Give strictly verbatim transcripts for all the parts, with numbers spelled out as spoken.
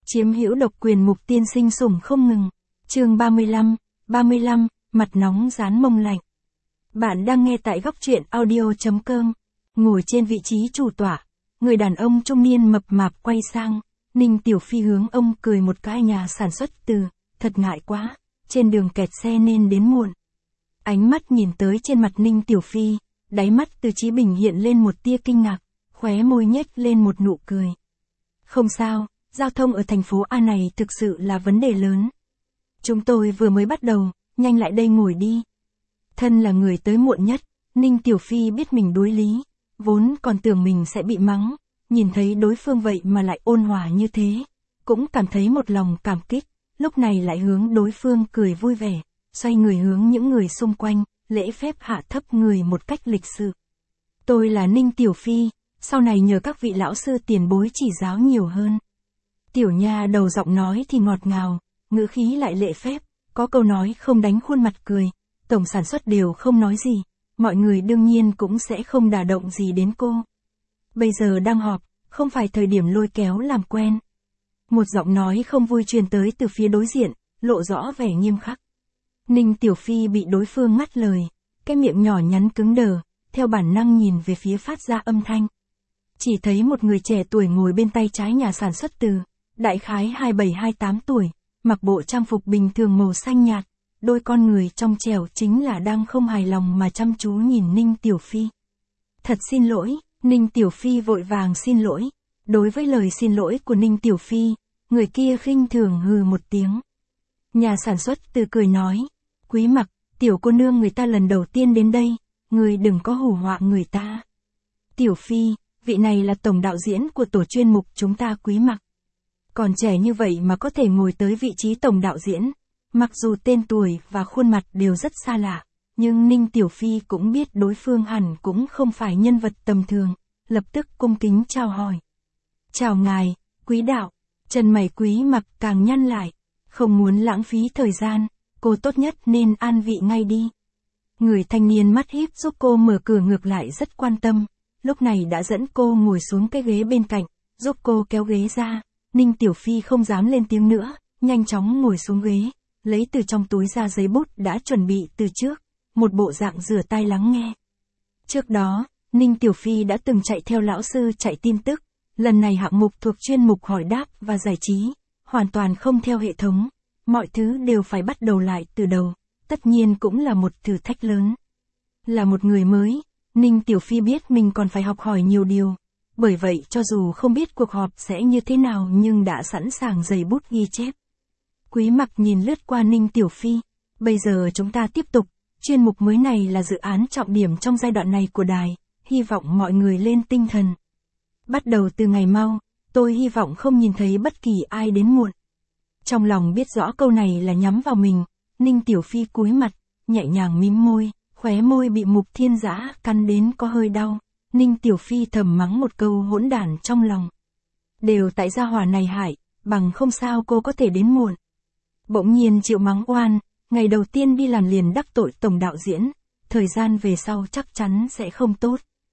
Chiếm hữu độc quyền Mục tiên sinh sủng không ngừng. Chương ba mươi lăm, ba mươi lăm, mặt nóng rán mông lạnh. Bạn đang nghe tại góc truyện audio chấm com. Ngồi trên vị trí chủ tọa, người đàn ông trung niên mập mạp quay sang, Ninh Tiểu Phi hướng ông cười một cái. Nhà sản xuất từ, thật ngại quá, trên đường kẹt xe nên đến muộn. Ánh mắt nhìn tới trên mặt Ninh Tiểu Phi, đáy mắt Từ Chí Bình hiện lên một tia kinh ngạc, khóe môi nhếch lên một nụ cười. Không sao, giao thông ở thành phố A này thực sự là vấn đề lớn. Chúng tôi vừa mới bắt đầu, nhanh lại đây ngồi đi. Thân là người tới muộn nhất, Ninh Tiểu Phi biết mình đối lý, vốn còn tưởng mình sẽ bị mắng, nhìn thấy đối phương vậy mà lại ôn hòa như thế, cũng cảm thấy một lòng cảm kích, lúc này lại hướng đối phương cười vui vẻ, xoay người hướng những người xung quanh, lễ phép hạ thấp người một cách lịch sự. Tôi là Ninh Tiểu Phi, sau này nhờ các vị lão sư tiền bối chỉ giáo nhiều hơn. Tiểu nha đầu giọng nói thì ngọt ngào, ngữ khí lại lễ phép, có câu nói không đánh khuôn mặt cười, tổng sản xuất đều không nói gì, mọi người đương nhiên cũng sẽ không đả động gì đến cô. Bây giờ đang họp, không phải thời điểm lôi kéo làm quen. Một giọng nói không vui truyền tới từ phía đối diện, lộ rõ vẻ nghiêm khắc. Ninh Tiểu Phi bị đối phương ngắt lời, cái miệng nhỏ nhắn cứng đờ, theo bản năng nhìn về phía phát ra âm thanh. Chỉ thấy một người trẻ tuổi ngồi bên tay trái nhà sản xuất Từ, đại khái hai mươi bảy hai mươi tám tuổi, mặc bộ trang phục bình thường màu xanh nhạt, đôi con người trong trẻo chính là đang không hài lòng mà chăm chú nhìn Ninh Tiểu Phi. Thật xin lỗi, Ninh Tiểu Phi vội vàng xin lỗi. Đối với lời xin lỗi của Ninh Tiểu Phi, người kia khinh thường hừ một tiếng. Nhà sản xuất Từ cười nói, Quý Mặc, tiểu cô nương người ta lần đầu tiên đến đây, người đừng có hù họa người ta. Tiểu Phi, vị này là tổng đạo diễn của tổ chuyên mục chúng ta Quý Mặc. Còn trẻ như vậy mà có thể ngồi tới vị trí tổng đạo diễn, mặc dù tên tuổi và khuôn mặt đều rất xa lạ, nhưng Ninh Tiểu Phi cũng biết đối phương hẳn cũng không phải nhân vật tầm thường, lập tức cung kính chào hỏi. Chào ngài, Quý đạo. Chân mày Quý Mặc càng nhăn lại, không muốn lãng phí thời gian, cô tốt nhất nên an vị ngay đi. Người thanh niên mắt híp giúp cô mở cửa ngược lại rất quan tâm, lúc này đã dẫn cô ngồi xuống cái ghế bên cạnh, giúp cô kéo ghế ra. Ninh Tiểu Phi không dám lên tiếng nữa, nhanh chóng ngồi xuống ghế, lấy từ trong túi ra giấy bút đã chuẩn bị từ trước, một bộ dạng rửa tai lắng nghe. Trước đó, Ninh Tiểu Phi đã từng chạy theo lão sư chạy tin tức, lần này hạng mục thuộc chuyên mục hỏi đáp và giải trí, hoàn toàn không theo hệ thống, mọi thứ đều phải bắt đầu lại từ đầu, tất nhiên cũng là một thử thách lớn. Là một người mới, Ninh Tiểu Phi biết mình còn phải học hỏi nhiều điều. Bởi vậy cho dù không biết cuộc họp sẽ như thế nào nhưng đã sẵn sàng giấy bút ghi chép. Quý Mặc nhìn lướt qua Ninh Tiểu Phi. Bây giờ chúng ta tiếp tục, chuyên mục mới này là dự án trọng điểm trong giai đoạn này của đài, hy vọng mọi người lên tinh thần. Bắt đầu từ ngày mau, tôi hy vọng không nhìn thấy bất kỳ ai đến muộn. Trong lòng biết rõ câu này là nhắm vào mình, Ninh Tiểu Phi cúi mặt, nhẹ nhàng mím môi, khóe môi bị Mục Thiên Dã cắn đến có hơi đau. Ninh Tiểu Phi thầm mắng một câu hỗn đản trong lòng. Đều tại gia hỏa này hại, bằng không sao cô có thể đến muộn. Bỗng nhiên chịu mắng oan, ngày đầu tiên đi làm liền đắc tội tổng đạo diễn, thời gian về sau chắc chắn sẽ không tốt.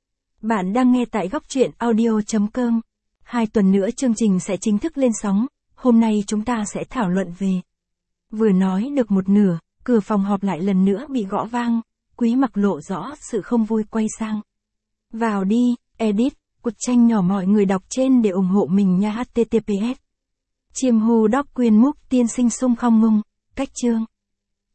Bạn đang nghe tại góc truyện audio chấm com. Hai tuần nữa chương trình sẽ chính thức lên sóng, hôm nay chúng ta sẽ thảo luận về. Vừa nói được một nửa, cửa phòng họp lại lần nữa bị gõ vang, Quý Mặc lộ rõ sự không vui quay sang. Vào đi, edit, cột tranh nhỏ mọi người đọc trên để ủng hộ mình nha. H T T P S. Chiêm hù đóc quyền Mục tiên sinh sung không ngung, cách chương.